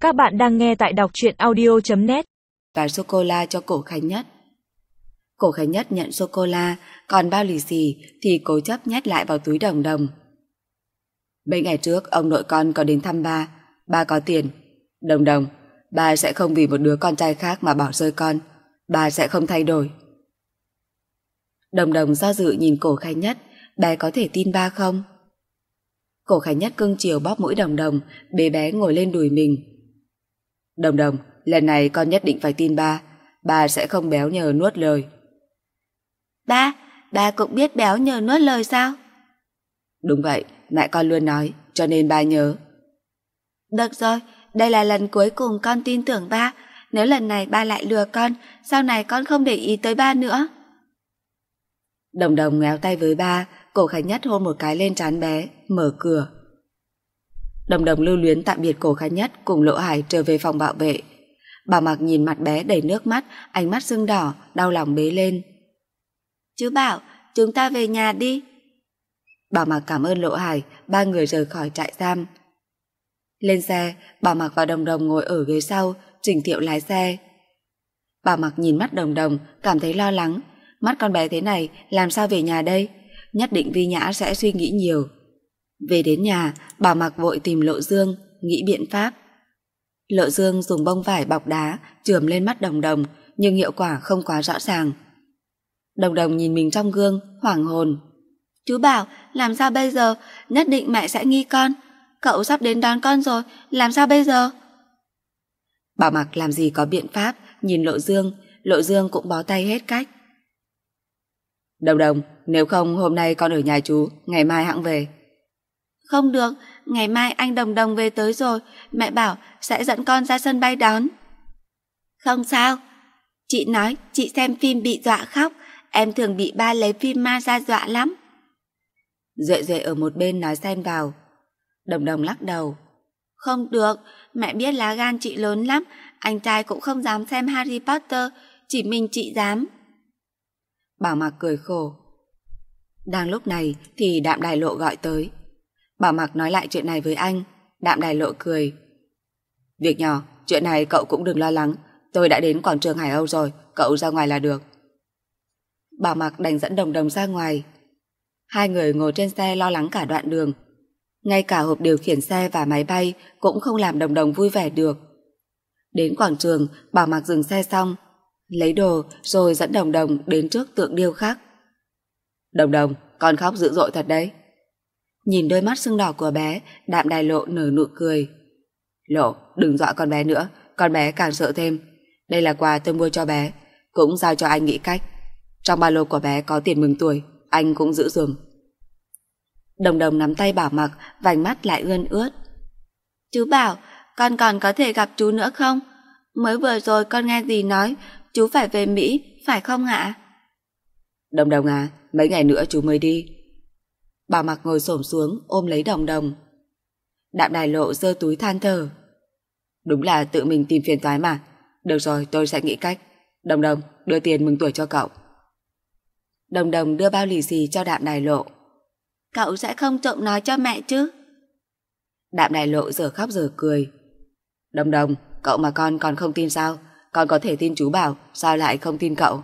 Các bạn đang nghe tại đọc truyện audio.net. Và sô-cô-la cho Cổ Khánh Nhất. Cổ Khánh Nhất nhận sô-cô-la, còn bao lì xì thì cố chấp nhét lại vào túi Đồng Đồng. Mấy ngày trước ông nội con có đến thăm ba có tiền. Đồng Đồng, ba sẽ không vì một đứa con trai khác mà bỏ rơi con, ba sẽ không thay đổi. Đồng Đồng do dự nhìn Cổ Khánh Nhất, bé có thể tin ba không? Cổ Khánh Nhất cưng chiều bóp mũi Đồng Đồng, bế bé ngồi lên đùi mình. Đồng Đồng, lần này con nhất định phải tin ba sẽ không béo nhờ nuốt lời. Ba cũng biết béo nhờ nuốt lời sao? Đúng vậy, mẹ con luôn nói, cho nên ba nhớ. Được rồi, đây là lần cuối cùng con tin tưởng ba. Nếu lần này ba lại lừa con, sau này con không để ý tới ba nữa. Đồng Đồng ngoéo tay với ba, Cổ Khánh Nhất hôn một cái lên trán bé, mở cửa. Đồng Đồng lưu luyến tạm biệt Cổ Khánh Nhất cùng Lộ Hải trở về phòng bảo vệ. Bảo Mặc nhìn mặt bé đầy nước mắt, ánh mắt sưng đỏ, đau lòng bế lên. Chú Bảo, chúng ta về nhà đi. Bảo Mặc cảm ơn Lộ Hải, ba người rời khỏi trại giam. Lên xe, Bảo Mặc và Đồng Đồng ngồi ở ghế sau, Trình Thiệu lái xe. Bảo Mặc nhìn mắt Đồng Đồng, cảm thấy lo lắng. Mắt con bé thế này, làm sao về nhà đây? Nhất định Vi Nhã sẽ suy nghĩ nhiều. Về đến nhà, Bảo Mặc vội tìm Lộ Dương, nghĩ biện pháp. Lộ Dương dùng bông vải bọc đá chườm lên mắt Đồng Đồng, nhưng hiệu quả không quá rõ ràng. Đồng Đồng nhìn mình trong gương, hoảng hồn. Chú Bảo, làm sao bây giờ? Nhất định mẹ sẽ nghi con. Cậu sắp đến đón con rồi, làm sao bây giờ? Bảo Mặc làm gì có biện pháp, nhìn Lộ Dương cũng bó tay hết cách. Đồng Đồng, nếu không hôm nay con ở nhà chú, ngày mai hẵng về. Không được, ngày mai anh Đồng Đồng về tới rồi, mẹ bảo sẽ dẫn con ra sân bay đón. Không sao, chị nói chị xem phim bị dọa khóc, em thường bị ba lấy phim ma ra dọa lắm. Duệ Duệ ở một bên nói xen vào. Đồng Đồng lắc đầu. Không được, mẹ biết lá gan chị lớn lắm, anh trai cũng không dám xem Harry Potter, chỉ mình chị dám. Bảo Mặc cười khổ. Đang lúc này thì Đạm Đài Lộ gọi tới. Bảo Mặc nói lại chuyện này với anh. Đạm Đài Lộ cười. Việc nhỏ, chuyện này cậu cũng đừng lo lắng. Tôi đã đến quảng trường Hải Âu rồi, cậu ra ngoài là được. Bảo Mặc đành dẫn Đồng Đồng ra ngoài. Hai người ngồi trên xe lo lắng cả đoạn đường. Ngay cả hộp điều khiển xe và máy bay cũng không làm Đồng Đồng vui vẻ được. Đến quảng trường, Bảo Mặc dừng xe xong, lấy đồ rồi dẫn Đồng Đồng đến trước tượng điêu khắc. Đồng Đồng, con khóc dữ dội thật đấy. Nhìn đôi mắt sưng đỏ của bé, Đạm Đài Lộ nở nụ cười. Lộ, đừng dọa con bé nữa, con bé càng sợ thêm. Đây là quà tôi mua cho bé, cũng giao cho anh nghĩ cách. Trong ba lô của bé có tiền mừng tuổi, anh cũng giữ dùm. Đồng Đồng nắm tay Bảo Mặc, vành mắt lại ươn ướt. Chú Bảo, con còn có thể gặp chú nữa không? Mới vừa rồi con nghe dì nói chú phải về Mỹ, phải không ạ? Đồng Đồng à, mấy ngày nữa chú mới đi. Bảo Mặc ngồi xổm xuống ôm lấy Đồng Đồng. Đạm Đài Lộ giơ túi than thở. Đúng là tự mình tìm phiền toái mà. Được rồi, tôi sẽ nghĩ cách. Đồng Đồng, đưa tiền mừng tuổi cho cậu. Đồng Đồng đưa bao lì xì cho Đạm Đài Lộ. Cậu sẽ không trộm nói cho mẹ chứ? Đạm Đài Lộ giờ khóc giờ cười. Đồng Đồng, cậu mà con còn không tin sao? Con có thể tin chú Bảo, sao lại không tin cậu?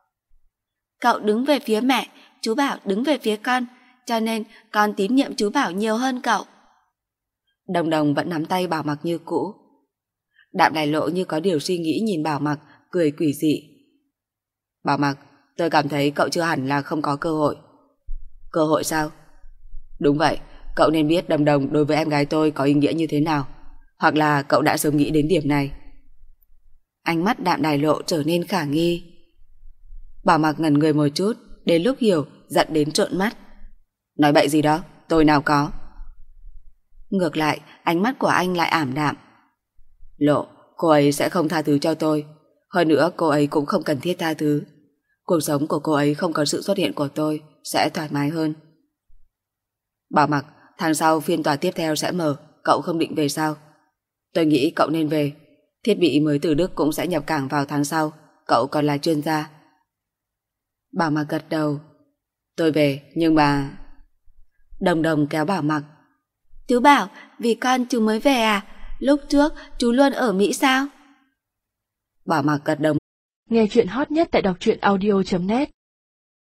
Cậu đứng về phía mẹ, chú Bảo đứng về phía con, cho nên con tín nhiệm chú Bảo nhiều hơn cậu. Đồng Đồng vẫn nắm tay Bảo Mặc như cũ. Đạm Đài Lộ như có điều suy nghĩ nhìn Bảo Mặc, cười quỷ dị. Bảo Mặc, tôi cảm thấy cậu chưa hẳn là không có cơ hội. Cơ hội sao? Đúng vậy, cậu nên biết Đồng Đồng đối với em gái tôi có ý nghĩa như thế nào. Hoặc là cậu đã sớm nghĩ đến điểm này. Ánh mắt Đạm Đài Lộ trở nên khả nghi. Bảo Mặc ngẩn người một chút, đến lúc hiểu, giận đến trợn mắt. Nói bậy gì đó, tôi nào có. Ngược lại, ánh mắt của anh lại ảm đạm. Lộ, cô ấy sẽ không tha thứ cho tôi. Hơn nữa cô ấy cũng không cần thiết tha thứ. Cuộc sống của cô ấy không có sự xuất hiện của tôi sẽ thoải mái hơn. Bảo Mặc, tháng sau phiên tòa tiếp theo sẽ mở, cậu không định về sao? Tôi nghĩ cậu nên về. Thiết bị mới từ Đức cũng sẽ nhập cảng vào tháng sau, cậu còn là chuyên gia. Bảo Mặc gật đầu. Tôi về, nhưng mà... Đồng Đồng kéo Bảo Mặc. Chú Bảo, vì con chú mới về à? lúc trước chú luôn ở Mỹ sao? Bảo Mặc gật đầu. Nghe chuyện hot nhất tại đọc truyện audio.net